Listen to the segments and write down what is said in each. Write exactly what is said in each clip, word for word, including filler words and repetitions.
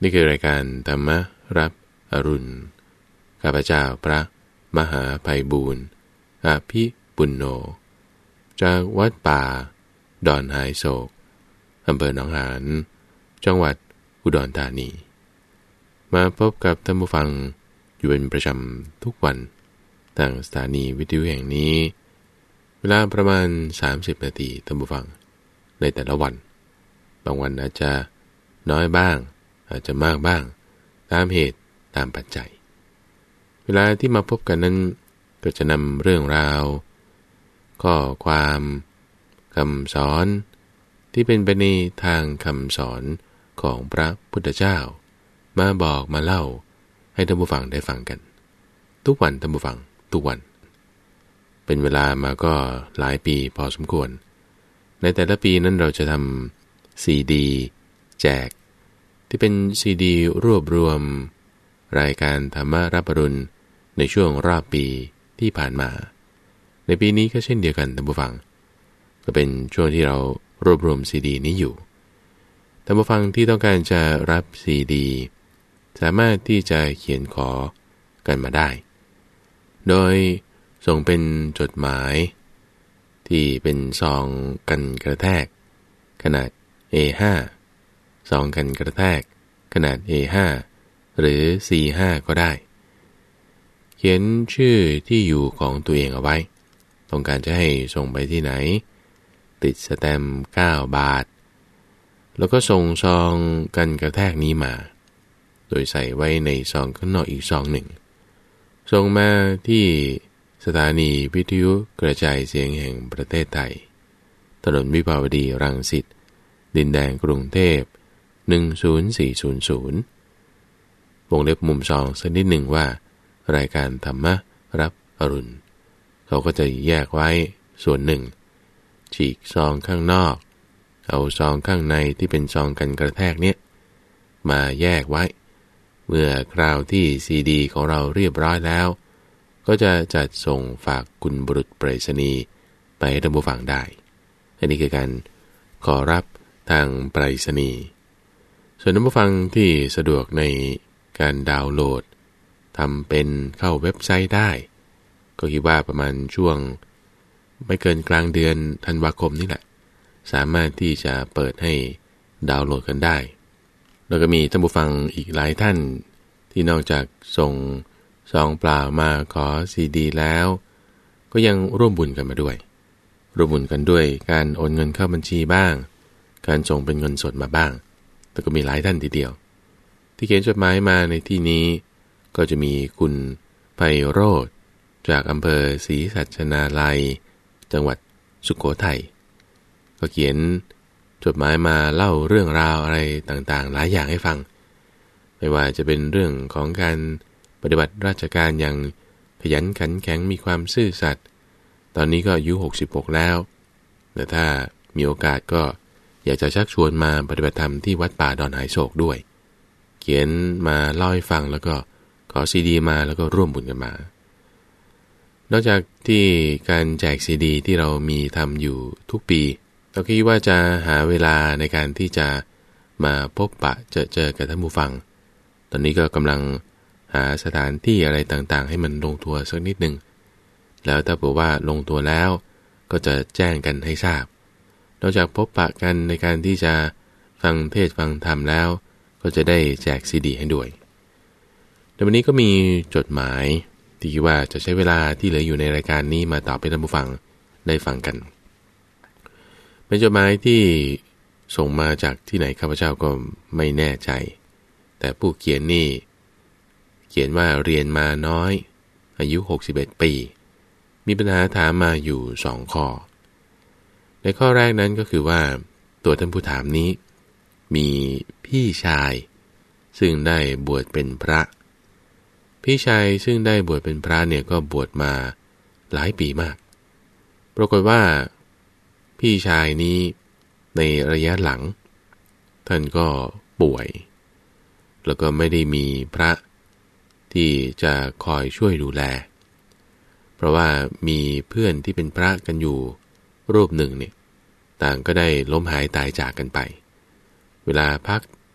นี่คือรายการธรรมรับอรุณข้าพเจ้าพระมหาไพบูลย์อาภิปุณโญจากวัดป่าดอนหายโศกอำเภอหนองหานจังหวัดอุดรธานีมาพบกับท่านผู้ฟังอยู่เป็นประจำทุกวันทางสถานีวิทยุแห่งนี้เวลาประมาณสามสิบนาทีท่านผู้ฟังในแต่ละวันบางวันอาจจะน้อยบ้างอาจจะมากบ้างตามเหตุตามปัจจัยเวลาที่มาพบกันนั้นก็จะนำเรื่องราวข้อความคำสอนที่เป็นไปในทางคำสอนของพระพุทธเจ้ามาบอกมาเล่าให้ท่านผู้ฟังได้ฟังกันทุกวันท่านผู้ฟังทุกวันเป็นเวลามาก็หลายปีพอสมควรในแต่ละปีนั้นเราจะทำซีดีแจกที่เป็นซีดีรวบรวมรายการธรรมรับอรุณในช่วงรอบปีที่ผ่านมาในปีนี้ก็เช่นเดียวกันท่านผู้ฟังก็เป็นช่วงที่เรารวบรวมซีดีนี้อยู่ท่านผู้ฟังที่ต้องการจะรับซีดีสามารถที่จะเขียนขอกันมาได้โดยส่งเป็นจดหมายที่เป็นซองกันกระแทกขนาด เอ ห้า ซองกันกระแทกขนาด เอ ห้า หรือ ซี ห้า ก็ได้เขียนชื่อที่อยู่ของตัวเองเอาไว้ต้องการจะให้ส่งไปที่ไหนติดสแตมป์เก้าบาทแล้วก็ส่งซองกันกระแทกนี้มาโดยใส่ไว้ในซองข้างนอกอีกซองหนึ่งส่งมาที่สถานีวิทยุกระจายเสียงแห่งประเทศไทยถนนวิภาวดีรังสิตดินแดงกรุงเทพหนึ่งศูนย์สี่ศูนย์ศูนย์วงเล็บมุมซองสักนิดหนึ่งว่ารายการธรรมรับอรุณเขาก็จะแยกไว้ส่วนหนึ่งฉีกซองข้างนอกเอาซองข้างในที่เป็นซองกันกระแทกเนี่ยมาแยกไว้เมื่อคราวที่ซีดีของเราเรียบร้อยแล้วก็จะจัดส่งฝากคุณบุรุษไปรษณีย์ไปให้ท่านผู้ฟังได้อันนี้คือการขอรับทางไปรษณีย์ส่วนท่านผู้ฟังที่สะดวกในการดาวน์โหลดทำเป็นเข้าเว็บไซต์ได้ก็คิดว่าประมาณช่วงไม่เกินกลางเดือนธันวาคมนี่แหละสามารถที่จะเปิดให้ดาวน์โหลดกันได้แล้วก็มีท่านผู้ฟังอีกหลายท่านที่นอกจากส่งซองเปล่ามาขอซีดีแล้วก็ยังร่วมบุญกันมาด้วยร่วมบุญกันด้วยการโอนเงินเข้าบัญชีบ้างการส่งเป็นเงินสดมาบ้างแต่ก็มีหลายท่านทีเดียวที่เขียนจดหมายมาในที่นี้ก็จะมีคุณไพโรจน์จากอำเภอศรีสัชนาลัยจังหวัดสุโขทัยก็เขียนจดหมายมาเล่าเรื่องราวอะไรต่างๆหลายอย่างให้ฟังไม่ว่าจะเป็นเรื่องของการปฏิบัติราชการอย่างขยันขันแข็งมีความซื่อสัตย์ตอนนี้ก็อายุหกสิบหกแล้วแต่ถ้ามีโอกาสก็อยากจะชักชวนมาปฏิบัติธรรมที่วัดป่าดอนหายโศกด้วยเขียนมาเล่าให้ฟังแล้วก็ขอซีดีมาแล้วก็ร่วมบุญกันมานอกจากที่การแจกซีดีที่เรามีทำอยู่ทุกปีเราคิดว่าจะหาเวลาในการที่จะมาพบปะเจอเจอกับท่านผู้ฟังตอนนี้ก็กำลังหาสถานที่อะไรต่างๆให้มันลงตัวสักนิดนึงแล้วถ้าบอกว่าลงตัวแล้วก็จะแจ้งกันให้ทราบนอกจากพบปะกันในการที่จะฟังเทศฟังธรรมแล้วก็จะได้แจกซีดีให้ด้วยแต่วันนี้ก็มีจดหมายที่ว่าจะใช้เวลาที่เหลืออยู่ในรายการนี้มาตอบให้ท่านผู้ฟังได้ฟังกันเป็นจดหมายที่ส่งมาจากที่ไหนข้าพเจ้าก็ไม่แน่ใจแต่ผู้เขียนนี่เขียนว่าเรียนมาน้อยอายุหกสิบเอ็ดปีมีปัญหาถามมาอยู่สองข้อในข้อแรกนั้นก็คือว่าตัวท่านผู้ถามนี้มีพี่ชายซึ่งได้บวชเป็นพระพี่ชายซึ่งได้บวชเป็นพระเนี่ยก็บวชมาหลายปีมากปรากฏว่าพี่ชายนี้ในระยะหลังท่านก็ป่วยแล้วก็ไม่ได้มีพระที่จะคอยช่วยดูแลเพราะว่ามีเพื่อนที่เป็นพระกันอยู่รูปหนึ่งเนี่ยต่างก็ได้ล้มหายตายจากกันไปเวลาพัก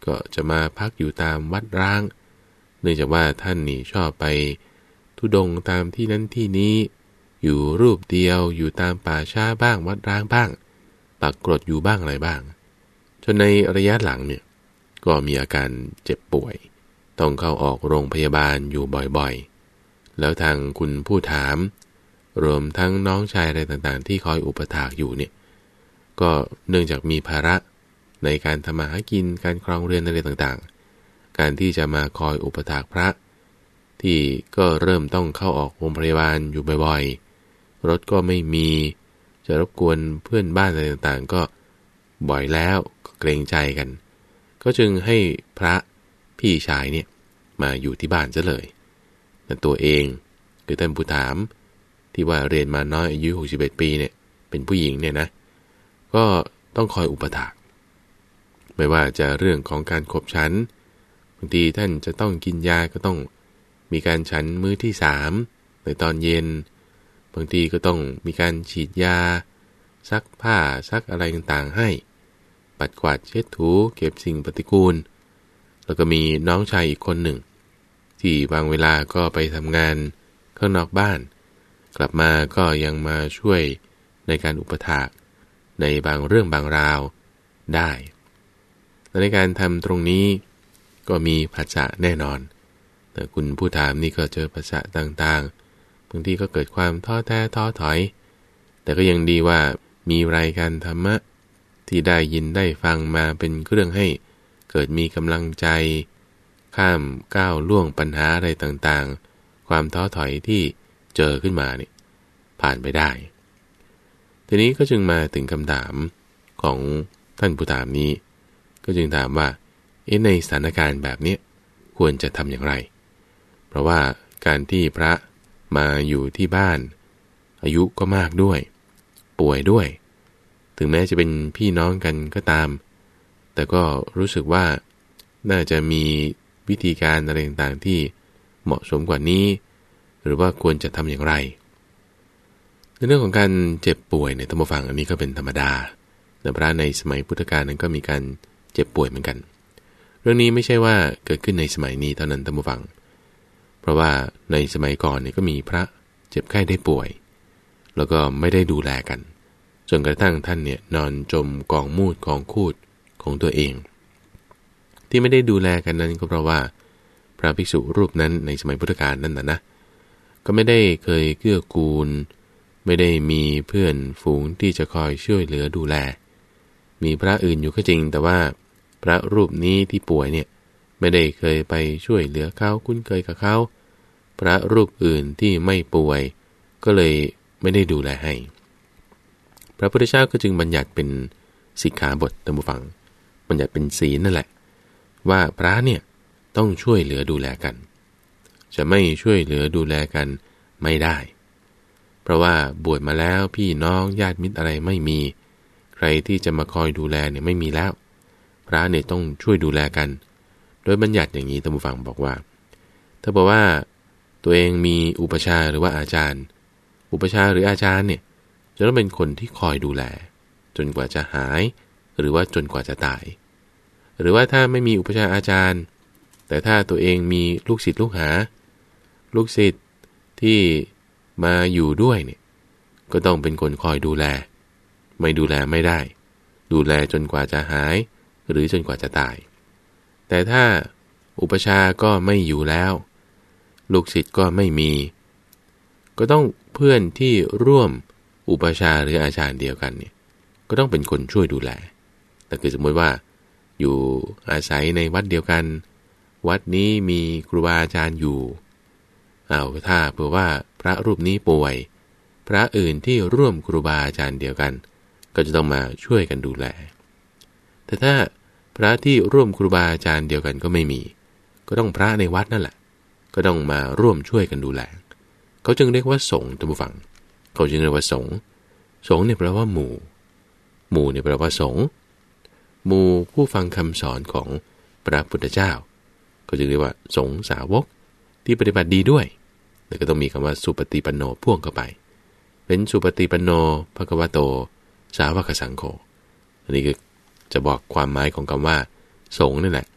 ก็จะมาพักอยู่ตามวัดร้างเนื่องจากว่าท่านนี่ชอบไปธุดงค์ตามที่นั้นที่นี้อยู่รูปเดียวอยู่ตามป่าช้าบ้างวัดร้างบ้างปักกรดอยู่บ้างอะไรบ้างจนในระยะหลังเนี่ยก็มีอาการเจ็บป่วยต้องเข้าออกโรงพยาบาลอยู่บ่อยๆแล้วทางคุณผู้ถามรวมทั้งน้องชายอะไรต่างๆที่คอยอุปถากอยู่เนี่ยก็เนื่องจากมีภาระในการทำมาหากินการครองเรือนอะไรต่างๆการที่จะมาคอยอุปถากพระที่ก็เริ่มต้องเข้าออกโรงพยาบาลอยู่บ่อยๆรถก็ไม่มีจะรบกวนเพื่อนบ้านอะไรต่างๆก็บ่อยแล้วก็เกรงใจกันก็จึงให้พระพี่ชายเนี่ยมาอยู่ที่บ้านซะเลยแต่ตัวเองคือท่านผู้ถามที่ว่าเรียนมาน้อยอายุหกสิบเอ็ดปีเนี่ยเป็นผู้หญิงเนี่ยนะก็ต้องคอยอุปถากไม่ว่าจะเรื่องของการขบฉันบางทีท่านจะต้องกินยาก็ต้องมีการฉันมื้อที่สามในตอนเย็นบางทีก็ต้องมีการฉีดยาซักผ้าซักอะไรต่างๆให้ปัดกวาดเช็ดถูเก็บสิ่งปฏิกูลแล้วก็มีน้องชายอีกคนหนึ่งที่บางเวลาก็ไปทำงานข้างนอกบ้านกลับมาก็ยังมาช่วยในการอุปถากในบางเรื่องบางราวได้และในการทำตรงนี้ก็มีภาษาแน่นอนแต่คุณผู้ถามนี่ก็เจอภาษาต่างๆบางทีก็เกิดความท้อแท้ท้อถอยแต่ก็ยังดีว่ามีรายการธรรมะที่ได้ยินได้ฟังมาเป็นเครื่องให้เกิดมีกำลังใจข้ามก้าวล่วงปัญหาอะไรต่างๆความท้อถอยที่เจอขึ้นมาเนี่ยผ่านไปได้ทีนี้ก็จึงมาถึงคำถามของท่านผู้ถามนี้ก็จึงถามว่าเอ๊ะในสถานการณ์แบบนี้ควรจะทำอย่างไรเพราะว่าการที่พระมาอยู่ที่บ้านอายุก็มากด้วยป่วยด้วยถึงแม้จะเป็นพี่น้องกันก็ตามแต่ก็รู้สึกว่าน่าจะมีวิธีการอะไรต่างๆที่เหมาะสมกว่านี้หรือว่าควรจะทำอย่างไรในเรื่องของการเจ็บป่วยในธรรมฟังอันนี้ก็เป็นธรรมดาแต่พระในสมัยพุทธกาลนั้นก็มีการเจ็บป่วยเหมือนกันเรื่องนี้ไม่ใช่ว่าเกิดขึ้นในสมัยนี้เท่านั้นธรรมฟังเพราะว่าในสมัยก่อนเนี่ยก็มีพระเจ็บไข้ได้ป่วยแล้วก็ไม่ได้ดูแลกันจนกระทั่งท่านเนี่ยนอนจมกองมูดกองคูดของตัวเองที่ไม่ได้ดูแลกันนั้นก็เพราะว่าพระภิกษุรูปนั้นในสมัยพุทธกาลนั่นนะนะก็ไม่ได้เคยเกื้อกูลไม่ได้มีเพื่อนฝูงที่จะคอยช่วยเหลือดูแลมีพระอื่นอยู่ก็จริงแต่ว่าพระรูปนี้ที่ป่วยเนี่ยไม่ได้เคยไปช่วยเหลือเขาคุ้นเคยกับเขาพระรูปอื่นที่ไม่ป่วยก็เลยไม่ได้ดูแลให้พระพุทธเจ้าก็จึงบัญญัติเป็นสิกขาบทตามผู้ฟังบัญญัติเป็นศีลนั่นแหละว่าพระเนี่ยต้องช่วยเหลือดูแลกันจะไม่ช่วยเหลือดูแลกันไม่ได้เพราะว่าบวชมาแล้วพี่น้องญาติมิตรอะไรไม่มีใครที่จะมาคอยดูแลเนี่ยไม่มีแล้วพระเนี่ยต้องช่วยดูแลกันโดยบัญญัติอย่างนี้ตามผู้ฟังบอกว่าถ้าบอกว่าตัวเองมีอุปชาหรือว่าอาจารย์อุปชาหรืออาจารย์เนี่ยจะต้องเป็นคนที่คอยดูแลจนกว่าจะหายหรือว่าจนกว่าจะตายหรือว่าถ้าไม่มีอุปชาอาจารย์แต่ถ้าตัวเองมีลูกศิษย์ลูกหาลูกศิษย์ที่มาอยู่ด้วยเนี่ยก็ต้องเป็นคนคอยดูแลไม่ดูแลไม่ได้ดูแลจนกว่าจะหายหรือจนกว่าจะตายแต่ถ้าอุปชาก็ไม่อยู่แล้วลูกศิษย์ก็ไม่มีก็ต้องเพื่อนที่ร่วมอุปชาหรืออาจารย์เดียวกันเนี่ยก็ต้องเป็นคนช่วยดูแลแต่คือสมมติว่าอยู่อาศัยในวัดเดียวกันวัดนี้มีครูบาอาจารย์อยู่เอาถ้าเผื่อว่าพระรูปนี้ป่วยพระอื่นที่ร่วมครูบาอาจารย์เดียวกันก็จะต้องมาช่วยกันดูแลแต่ถ้าพระที่ร่วมครูบาอาจารย์เดียวกันก็ไม่มีก็ต้องพระในวัดนั่นแหละก็ต้องมาร่วมช่วยกันดูแลเขาจึงเรียกว่าสงฆ์ท่านผู้ฟังเขาจึงเรียกว่าสงฆ์สงฆ์เนี่ยแปลว่าหมู่หมู่เนี่ยแปลว่าสงฆ์หมู่ผู้ฟังคำสอนของพระพุทธเจ้าก็จึงเรียกว่าสงฆ์สาวกที่ปฏิบัติดีด้วยแล้วก็ต้องมีคำว่าสุปฏิปันโนพ่วงเข้าไปเป็นสุปฏิปันโนภควโตสาวกสังโฆอันนี้คือจะบอกความหมายของคำว่าสงฆ์นี่แหละ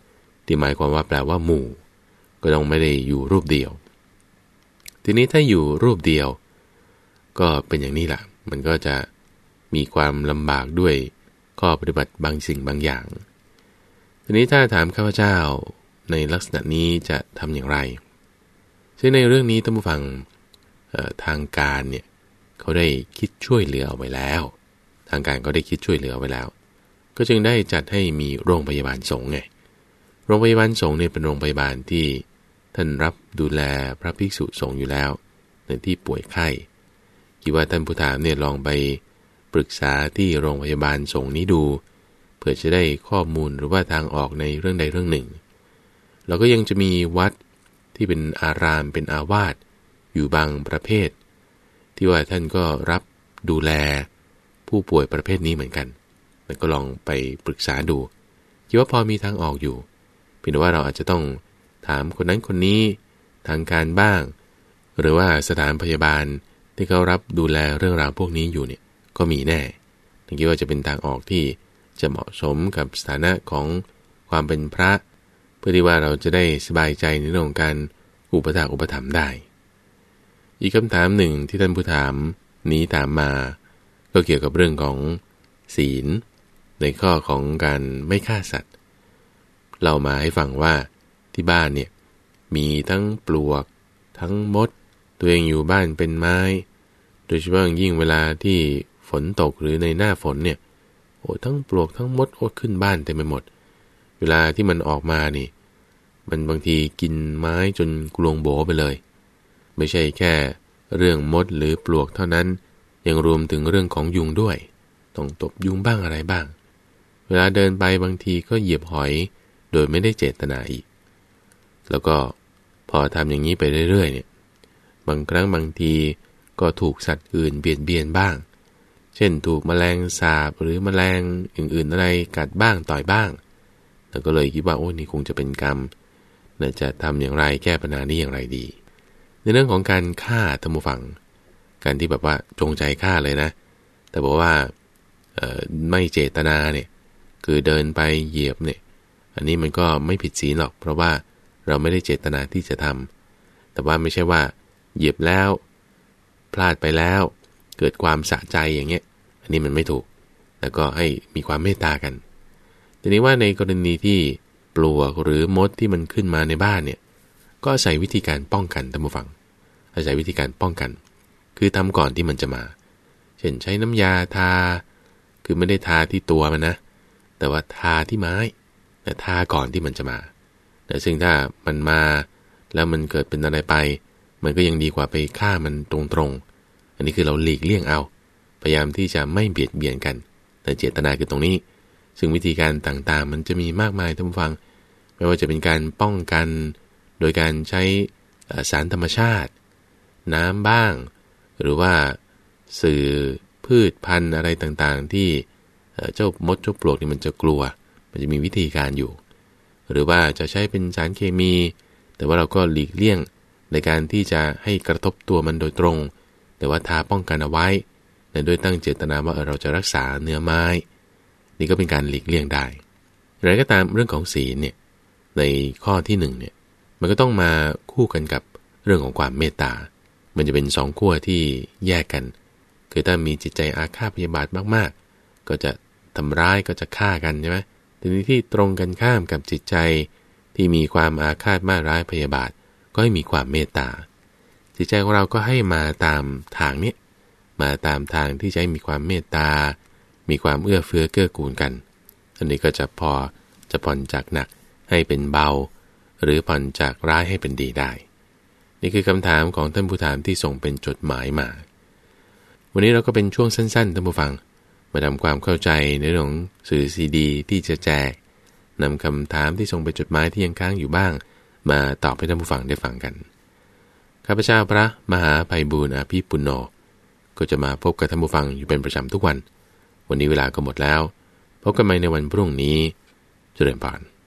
ที่หมายความว่าแปลว่าหมู่ก็ต้องไม่ได้อยู่รูปเดียวทีนี้ถ้าอยู่รูปเดียวก็เป็นอย่างนี้แหละมันก็จะมีความลำบากด้วยข้อปฏิบัติบางสิ่งบางอย่างทีนี้ถ้าถามข้าพเจ้าในลักษณะนี้จะทำอย่างไรซึ่งในเรื่องนี้ท่านผู้ฟังทางการเนี่ยเขาได้คิดช่วยเหลือเอาไว้แล้วทางการก็ได้คิดช่วยเหลือไว้แล้วก็จึงได้จัดให้มีโรงพยาบาลสงฆ์ไงโรงพยาบาลสงฆ์เนี่ยเป็นโรงพยาบาลที่ท่านรับดูแลพระภิกษุสงฆ์อยู่แล้วในที่ป่วยไข้คิดว่าท่านผู้ถามเนี่ยลองไปปรึกษาที่โรงพยาบาลสงฆ์นี้ดูเพื่อจะได้ข้อมูลหรือว่าทางออกในเรื่องใดเรื่องหนึ่งแล้วก็ยังจะมีวัดที่เป็นอารามเป็นอาวาสอยู่บางประเภทที่ว่าท่านก็รับดูแลผู้ป่วยประเภทนี้เหมือนกันแล้วก็ลองไปปรึกษาดูคิดว่าพอมีทางออกอยู่เพียงแต่ว่าเราอาจจะต้องถามคนนั้นคนนี้ทางการบ้างหรือว่าสถานพยาบาลที่เขารับดูแลเรื่องราวพวกนี้อยู่เนี่ยก็มีแน่ผมคิดว่าจะเป็นทางออกที่จะเหมาะสมกับสถานะของความเป็นพระเพื่อที่ว่าเราจะได้สบายใจในเรื่องของการอุปถากอุปถัมภ์ได้อีกคำถามหนึ่งที่ท่านผู้ถามนี้ถามมาก็เกี่ยวกับเรื่องของศีลในข้อของการไม่ฆ่าสัตว์เรามาให้ฟังว่าที่บ้านเนี่ยมีทั้งปลวกทั้งมดตัวเองอยู่บ้านเป็นไม้โดยเฉพาะยิ่งเวลาที่ฝนตกหรือในหน้าฝนเนี่ยโอ้ทั้งปลวกทั้งมดโอ้ขึ้นบ้านเต็มไปหมดเวลาที่มันออกมานี่มันบางทีกินไม้จนกลวงโบไปเลยไม่ใช่แค่เรื่องมดหรือปลวกเท่านั้นยังรวมถึงเรื่องของยุงด้วยต้องตบยุงบ้างอะไรบ้างเวลาเดินไปบางทีก็เหยียบหอยโดยไม่ได้เจตนาอีกแล้วก็พอทำอย่างนี้ไปเรื่อยๆเนี่ยบางครั้งบางทีก็ถูกสัตว์อื่นเบียดเบียนบ้างเช่นถูกแมลงสาบหรือแมลงอื่นๆอะไรกัดบ้างต่อยบ้างแล้วก็เลยคิดว่าโอ้นี่คงจะเป็นกรรมน่าจะทำอย่างไรแก้ปัญหานี้อย่างไรดีในเรื่องของการฆ่าท่านผู้ฟังการที่แบบว่าจงใจฆ่าเลยนะแต่บอกว่าไม่เจตนาเนี่ยคือเดินไปเหยียบเนี่ยอันนี้มันก็ไม่ผิดศีลหรอกเพราะว่าเราไม่ได้เจตนาที่จะทำแต่ว่าไม่ใช่ว่าเหยียบแล้วพลาดไปแล้วเกิดความสะใจอย่างเงี้ยอันนี้มันไม่ถูกแล้วก็ให้มีความเมตตากันทีนี้ว่าในกรณีที่ปลวกหรือมดที่มันขึ้นมาในบ้านเนี่ยก็อาศัยวิธีการป้องกันท่านผู้ฟังอาศัยวิธีการป้องกันคือทำก่อนที่มันจะมาเช่นใช้น้ำยาทาคือไม่ได้ทาที่ตัวมันนะแต่ว่าทาที่ไม้แต่ทาก่อนที่มันจะมาแต่ซึ่งถ้ามันมาแล้วมันเกิดเป็นอะไรไปมันก็ยังดีกว่าไปฆ่ามันตรงๆอันนี้คือเราหลีกเลี่ยงเอาพยายามที่จะไม่เบียดเบียนกันแต่เจตนาคือตรงนี้ซึ่งวิธีการต่างๆมันจะมีมากมายท่านผู้ฟังไม่ว่าจะเป็นการป้องกันโดยการใช้สารธรรมชาติน้ำบ้างหรือว่าสื่อพืชพันธุ์อะไรต่างๆที่เจ้ามดเจ้าปลวกนี่มันจะกลัวมันจะมีวิธีการอยู่หรือว่าจะใช้เป็นสารเคมีแต่ว่าเราก็หลีกเลี่ยงในการที่จะให้กระทบตัวมันโดยตรงแต่ว่าทาป้องกันเอาไว้โดยตั้งเจตนาว่าเราจะรักษาเนื้อไม้นี่ก็เป็นการหลีกเลี่ยงได้อะไรก็ตามเรื่องของศีลเนี่ยในข้อที่หนึ่งเนี่ยมันก็ต้องมาคู่กันกับเรื่องของความเมตตามันจะเป็นสองขั้วที่แยกกันคือถ้ามีจิตใจอาฆาตพยาบาทมากๆก็จะทำร้ายก็จะฆ่ากันใช่ไหมทีนี้ที่ตรงกันข้ามกับจิตใจที่มีความอาฆาตมาร้ายพยาบาทก็ให้มีความเมตตาจิตใจของเราก็ให้มาตามทางนี้มาตามทางที่จะให้มีความเมตตามีความเอื้อเฟื้อเกื้อกูลกันอันนี้ก็จะพอจะผ่อนจากหนักให้เป็นเบาหรือผ่อนจากร้ายให้เป็นดีได้นี่คือคำถามของท่านผู้ถามที่ส่งเป็นจดหมายมาวันนี้เราก็เป็นช่วงสั้นๆท่านผู้ฟังมาทำความเข้าใจในเรื่องของสื่อซีดีที่จะแจกนำคำถามที่ส่งเป็นจดหมายที่ยังค้างอยู่บ้างมาตอบให้ท่านผู้ฟังได้ฟังกันข้าพเจ้าพระมหาไพบูลย์อภิปุณโญก็จะมาพบกับท่านผู้ฟังอยู่เป็นประจำทุกวันวันนี้เวลาก็หมดแล้วพบกันใหม่ในวันพรุ่งนี้เจริญพร